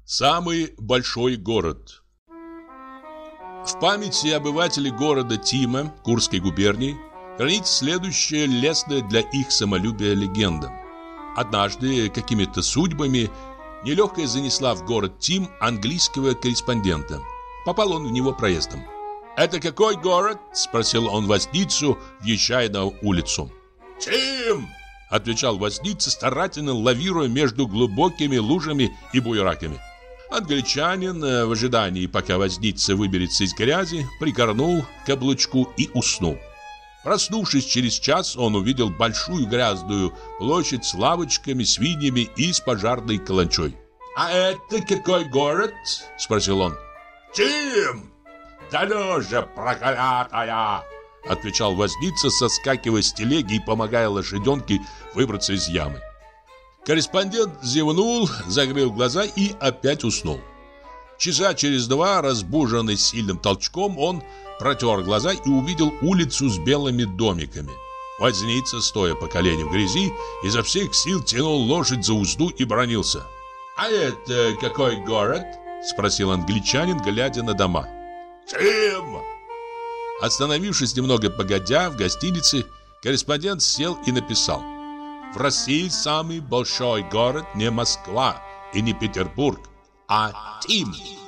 Самый большой город. В памяти обывателей города Тима, Курской губернии, хранится следующая лестная для их самолюбия легенда. Однажды, какими-то судьбами, нелегкая занесла в город Тим английского корреспондента. Попал он в него проездом. «Это какой город?» – спросил он возницу, въезжая на улицу. «Тим!» – отвечал возница, старательно лавируя между глубокими лужами и буераками. Англичанин, в ожидании, пока возница выберется из грязи, прикорнул к облучку и уснул. Проснувшись через час, он увидел большую грязную площадь с лавочками, свиньями и с пожарной каланчой. «А это какой город?» – спросил он. «Тим!» «Да ну же, проклятая!» – отвечал возница, соскакивая с телеги и помогая лошаденке выбраться из ямы. Корреспондент зевнул, закрыл глаза и опять уснул. Часа через два, разбуженный сильным толчком, он протер глаза и увидел улицу с белыми домиками. Возница, стоя по колени в грязи, изо всех сил тянул лошадь за узду и бранился. «А это какой город?» – спросил англичанин, глядя на дома. «Тим!» Остановившись немного погодя в гостинице, корреспондент сел и написал: «В России самый большой город не Москва и не Петербург, а Тим».